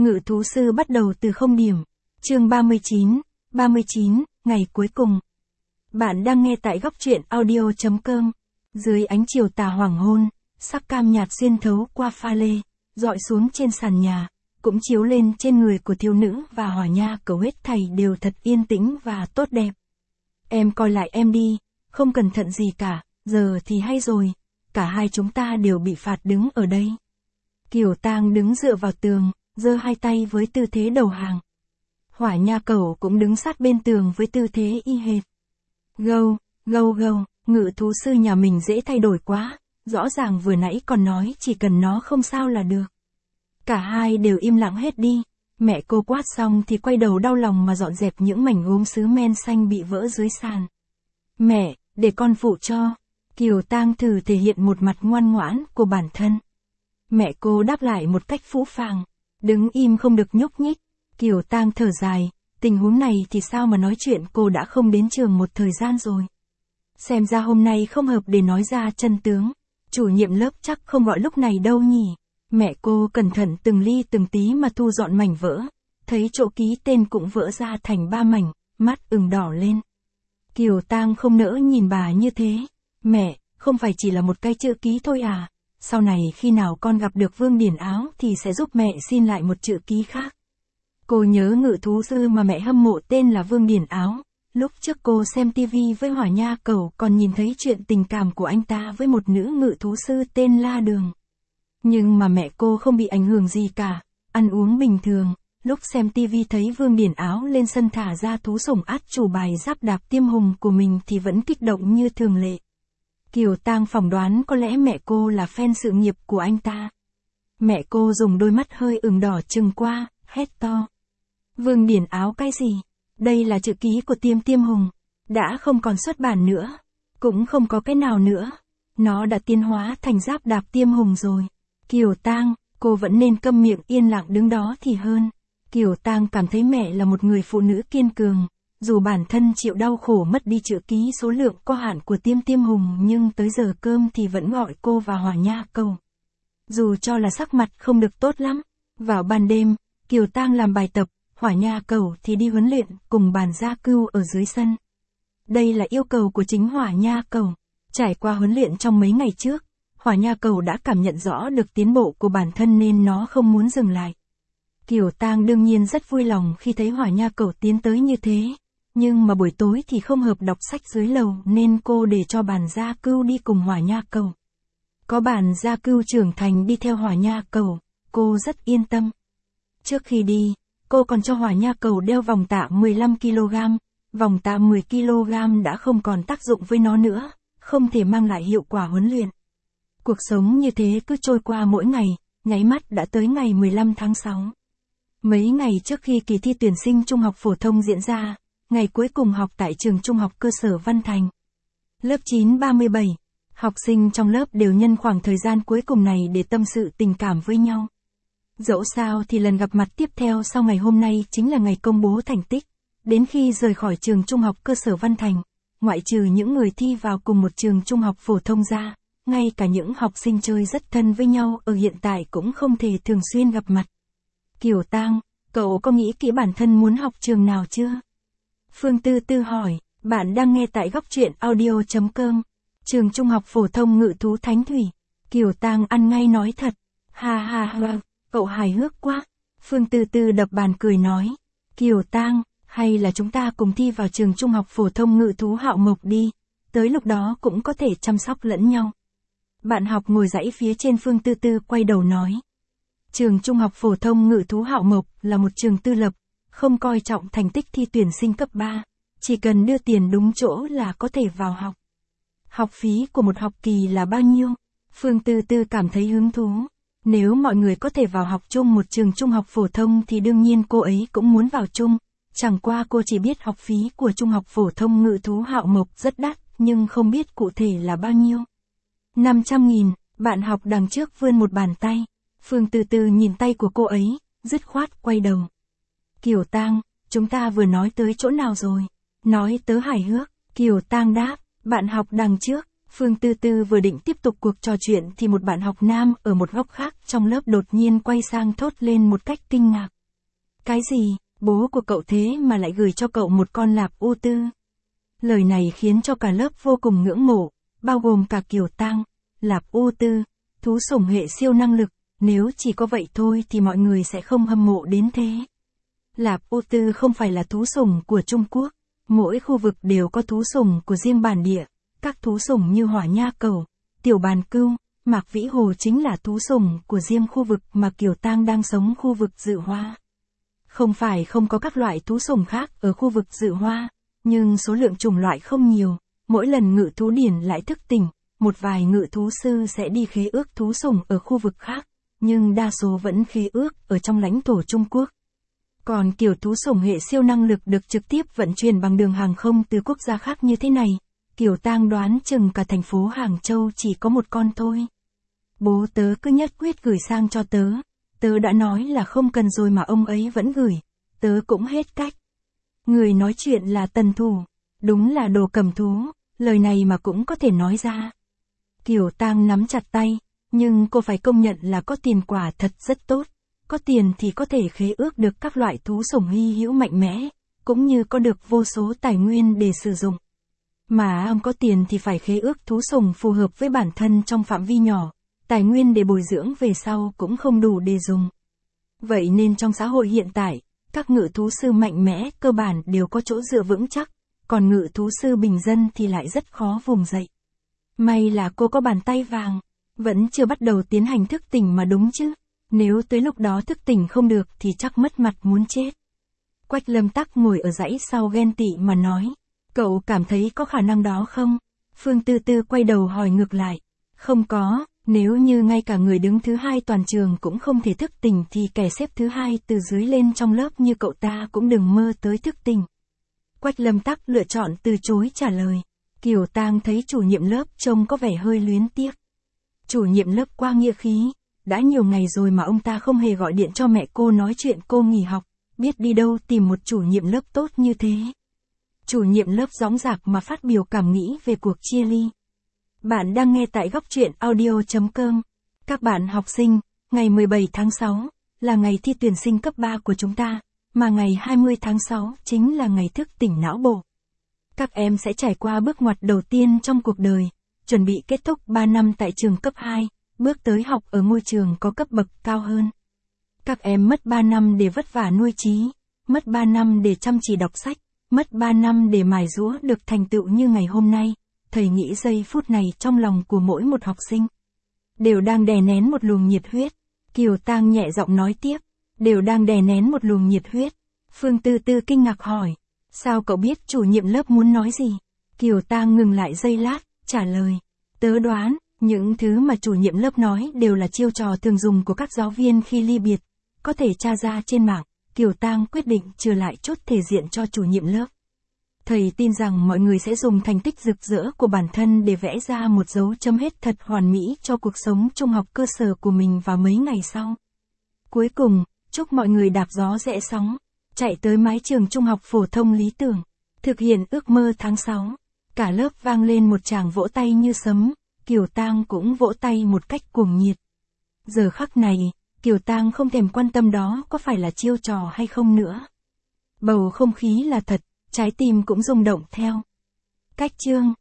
Ngự thú sư bắt đầu từ 0 điểm. Chương 39, ngày cuối cùng. Bạn đang nghe tại góc truyện audio.com. Dưới ánh chiều tà hoàng hôn, sắc cam nhạt xuyên thấu qua pha lê, dọi xuống trên sàn nhà, cũng chiếu lên trên người của thiếu nữ và Hỏa Nha Cầu hết thảy đều thật yên tĩnh và tốt đẹp. Em coi lại em đi, không cẩn thận gì cả, giờ thì hay rồi, cả hai chúng ta đều bị phạt đứng ở đây. Kiều Tang đứng dựa vào tường, giơ hai tay với tư thế đầu hàng. Hỏa Nha Cầu cũng đứng sát bên tường với tư thế y hệt. Gâu, ngự thú sư nhà mình dễ thay đổi quá, rõ ràng vừa nãy còn nói chỉ cần nó không sao là được. Cả hai đều im lặng hết đi, mẹ cô quát xong thì quay đầu đau lòng mà dọn dẹp những mảnh gốm sứ men xanh bị vỡ dưới sàn. Mẹ, để con phụ cho. Kiều Tang thử thể hiện một mặt ngoan ngoãn của bản thân. Mẹ cô đáp lại một cách phũ phàng, đứng im không được nhúc nhích. Kiều Tang thở dài, tình huống này thì sao mà nói chuyện, cô đã không đến trường một thời gian rồi. Xem ra hôm nay không hợp để nói ra chân tướng. Chủ nhiệm lớp chắc không gọi lúc này đâu nhỉ. Mẹ cô cẩn thận từng ly từng tí mà thu dọn mảnh vỡ, thấy chỗ ký tên cũng vỡ ra thành 3 mảnh, mắt ửng đỏ lên. Kiều Tang không nỡ nhìn bà như thế. Mẹ, không phải chỉ là một cái chữ ký thôi à? Sau này khi nào con gặp được Vương Điển Áo thì sẽ giúp mẹ xin lại một chữ ký khác. Cô nhớ ngự thú sư mà mẹ hâm mộ tên là Vương Điển Áo. Lúc trước cô xem tivi với Hỏa Nha Cầu còn nhìn thấy chuyện tình cảm của anh ta với một nữ ngự thú sư tên La Đường. Nhưng mà mẹ cô không bị ảnh hưởng gì cả, ăn uống bình thường. Lúc xem tivi thấy Vương Điển Áo lên sân thả ra thú sủng át chủ bài Giáp Đạp Tiêm Hùng của mình thì vẫn kích động như thường lệ. Kiều Tang phỏng đoán có lẽ mẹ cô là fan sự nghiệp của anh ta. Mẹ cô dùng đôi mắt hơi ửng đỏ trừng qua, hét to. Vương Điển Áo cái gì? Đây là chữ ký của Tiêm Hùng. Đã không còn xuất bản nữa. Cũng không có cái nào nữa. Nó đã tiến hóa thành Giáp Đạp Tiêm Hùng rồi. Kiều Tang, cô vẫn nên câm miệng yên lặng đứng đó thì hơn. Kiều Tang cảm thấy mẹ là một người phụ nữ kiên cường. Dù bản thân chịu đau khổ mất đi chữ ký số lượng có hạn của Tiêm Hùng nhưng tới giờ cơm thì vẫn gọi cô và Hỏa Nha Cầu. Dù cho là sắc mặt không được tốt lắm. Vào ban đêm, Kiều Tang làm bài tập, Hỏa Nha Cầu thì đi huấn luyện cùng Bàn Gia Cưu ở dưới sân. Đây là yêu cầu của chính Hỏa Nha Cầu. Trải qua huấn luyện trong mấy ngày trước, Hỏa Nha Cầu đã cảm nhận rõ được tiến bộ của bản thân nên nó không muốn dừng lại. Kiều Tang đương nhiên rất vui lòng khi thấy Hỏa Nha Cầu tiến tới như thế. Nhưng mà buổi tối thì không hợp đọc sách dưới lầu nên cô để cho Bàn Gia Cưu đi cùng Hỏa Nha Cầu. Có Bàn Gia Cưu trưởng thành đi theo Hỏa Nha Cầu, cô rất yên tâm. Trước khi đi, cô còn cho Hỏa Nha Cầu đeo vòng tạ 15kg, vòng tạ 10kg đã không còn tác dụng với nó nữa, không thể mang lại hiệu quả huấn luyện. Cuộc sống như thế cứ trôi qua mỗi ngày, nháy mắt đã tới ngày 15 tháng 6. Mấy ngày trước khi kỳ thi tuyển sinh trung học phổ thông diễn ra, ngày cuối cùng học tại trường trung học cơ sở Văn Thành. Lớp 9 37, học sinh trong lớp đều nhân khoảng thời gian cuối cùng này để tâm sự tình cảm với nhau. Dẫu sao thì lần gặp mặt tiếp theo sau ngày hôm nay chính là ngày công bố thành tích. Đến khi rời khỏi trường trung học cơ sở Văn Thành, ngoại trừ những người thi vào cùng một trường trung học phổ thông ra, ngay cả những học sinh chơi rất thân với nhau ở hiện tại cũng không thể thường xuyên gặp mặt. Kiều Tang, cậu có nghĩ kỹ bản thân muốn học trường nào chưa? Phương Tư Tư hỏi, bạn đang nghe tại góc truyện audio.com. Trường trung học phổ thông Ngự thú Thánh Thủy. Kiều Tang ăn ngay nói thật. Ha, cậu hài hước quá. Phương Tư Tư đập bàn cười nói. Kiều Tang, hay là chúng ta cùng thi vào trường trung học phổ thông Ngự thú Hạo Mộc đi. Tới lúc đó cũng có thể chăm sóc lẫn nhau. Bạn học ngồi dãy phía trên Phương Tư Tư quay đầu nói. Trường trung học phổ thông Ngự thú Hạo Mộc là một trường tư lập, không coi trọng thành tích thi tuyển sinh cấp 3, chỉ cần đưa tiền đúng chỗ là có thể vào học. Học phí của một học kỳ là bao nhiêu? Phương Tư Tư cảm thấy hứng thú. Nếu mọi người có thể vào học chung một trường trung học phổ thông thì đương nhiên cô ấy cũng muốn vào chung. Chẳng qua cô chỉ biết học phí của trung học phổ thông Ngự thú Hạo Mộc rất đắt, nhưng không biết cụ thể là bao nhiêu. 500.000, bạn học đằng trước vươn một bàn tay. Phương Tư Tư nhìn tay của cô ấy, dứt khoát quay đầu. Kiều Tang, chúng ta vừa nói tới chỗ nào rồi? Nói tớ hài hước. Kiều Tang đáp, bạn học đằng trước. Phương Tư Tư vừa định tiếp tục cuộc trò chuyện thì một bạn học nam ở một góc khác trong lớp đột nhiên quay sang thốt lên một cách kinh ngạc. Cái gì, bố của cậu thế mà lại gửi cho cậu một con lạp U Tư? Lời này khiến cho cả lớp vô cùng ngưỡng mộ, bao gồm cả Kiều Tang. Lạp U Tư, thú sủng hệ siêu năng lực, nếu chỉ có vậy thôi thì mọi người sẽ không hâm mộ đến thế. Lạp U Tư không phải là thú sủng của Trung Quốc, mỗi khu vực đều có thú sủng của riêng bản địa. Các thú sủng như hỏa nha cẩu, tiểu bàn cưu, mạc vĩ hồ chính là thú sủng của riêng khu vực mà Kiều Tang đang sống, khu vực Dự Hoa. Không phải không có các loại thú sủng khác ở khu vực Dự Hoa, nhưng số lượng chủng loại không nhiều, mỗi lần ngự thú điển lại thức tỉnh, một vài ngự thú sư sẽ đi khế ước thú sủng ở khu vực khác, nhưng đa số vẫn khế ước ở trong lãnh thổ Trung Quốc. Còn kiểu thú sủng hệ siêu năng lực được trực tiếp vận chuyển bằng đường hàng không từ quốc gia khác như thế này, Kiều Tang đoán chừng cả thành phố Hàng Châu chỉ có một con thôi. Bố tớ cứ nhất quyết gửi sang cho tớ. Tớ đã nói là không cần rồi mà ông ấy vẫn gửi. Tớ cũng hết cách. Người nói chuyện là Tần Thủ. Đúng là đồ cầm thú, lời này mà cũng có thể nói ra. Kiều Tang nắm chặt tay, nhưng cô phải công nhận là có tiền quả thật rất tốt. Có tiền thì có thể khế ước được các loại thú sủng hy hữu mạnh mẽ, cũng như có được vô số tài nguyên để sử dụng. Mà ông có tiền thì phải khế ước thú sủng phù hợp với bản thân trong phạm vi nhỏ, tài nguyên để bồi dưỡng về sau cũng không đủ để dùng. Vậy nên trong xã hội hiện tại, các ngự thú sư mạnh mẽ cơ bản đều có chỗ dựa vững chắc, còn ngự thú sư bình dân thì lại rất khó vùng dậy. May là cô có bàn tay vàng, vẫn chưa bắt đầu tiến hành thức tỉnh mà đúng chứ, nếu tới lúc đó thức tỉnh không được thì chắc mất mặt muốn chết. Quách Lâm Tắc ngồi ở dãy sau ghen tị mà nói. Cậu cảm thấy có khả năng đó không? Phương Tư Tư quay đầu hỏi ngược lại. Không có, nếu như ngay cả người đứng thứ hai toàn trường cũng không thể thức tỉnh thì kẻ xếp thứ hai từ dưới lên trong lớp như cậu ta cũng đừng mơ tới thức tỉnh. Quách Lâm Tắc lựa chọn từ chối trả lời. Kiều Tang thấy chủ nhiệm lớp trông có vẻ hơi luyến tiếc. Chủ nhiệm lớp qua nghĩa khí, đã nhiều ngày rồi mà ông ta không hề gọi điện cho mẹ cô nói chuyện cô nghỉ học, biết đi đâu tìm một chủ nhiệm lớp tốt như thế. Chủ nhiệm lớp dõng dạc mà phát biểu cảm nghĩ về cuộc chia ly. Bạn đang nghe tại góc truyện audio.com. Các bạn học sinh, ngày 17 tháng 6 là ngày thi tuyển sinh cấp 3 của chúng ta, mà ngày 20 tháng 6 chính là ngày thức tỉnh não bộ. Các em sẽ trải qua bước ngoặt đầu tiên trong cuộc đời, chuẩn bị kết thúc 3 năm tại trường cấp 2, bước tới học ở ngôi trường có cấp bậc cao hơn. Các em mất 3 năm để vất vả nuôi trí, mất 3 năm để chăm chỉ đọc sách, mất 3 năm để mài giũa được thành tựu như ngày hôm nay. Thầy nghĩ giây phút này trong lòng của mỗi một học sinh đều đang đè nén một luồng nhiệt huyết. Kiều Tang nhẹ giọng nói tiếp, đều đang đè nén một luồng nhiệt huyết. Phương Tư Tư kinh ngạc hỏi, sao cậu biết chủ nhiệm lớp muốn nói gì? Kiều Tang ngừng lại giây lát, trả lời, tớ đoán, những thứ mà chủ nhiệm lớp nói đều là chiêu trò thường dùng của các giáo viên khi ly biệt, có thể tra ra trên mạng. Kiều Tang quyết định trừ lại chút thể diện cho chủ nhiệm lớp. Thầy tin rằng mọi người sẽ dùng thành tích rực rỡ của bản thân để vẽ ra một dấu chấm hết thật hoàn mỹ cho cuộc sống trung học cơ sở của mình vào mấy ngày sau. Cuối cùng, chúc mọi người đạp gió rẽ sóng, chạy tới mái trường trung học phổ thông lý tưởng, thực hiện ước mơ tháng 6. Cả lớp vang lên một tràng vỗ tay như sấm, Kiều Tang cũng vỗ tay một cách cuồng nhiệt. Giờ khắc này, Kiều Tang không thèm quan tâm đó có phải là chiêu trò hay không nữa. Bầu không khí là thật, trái tim cũng rung động theo. Cách chương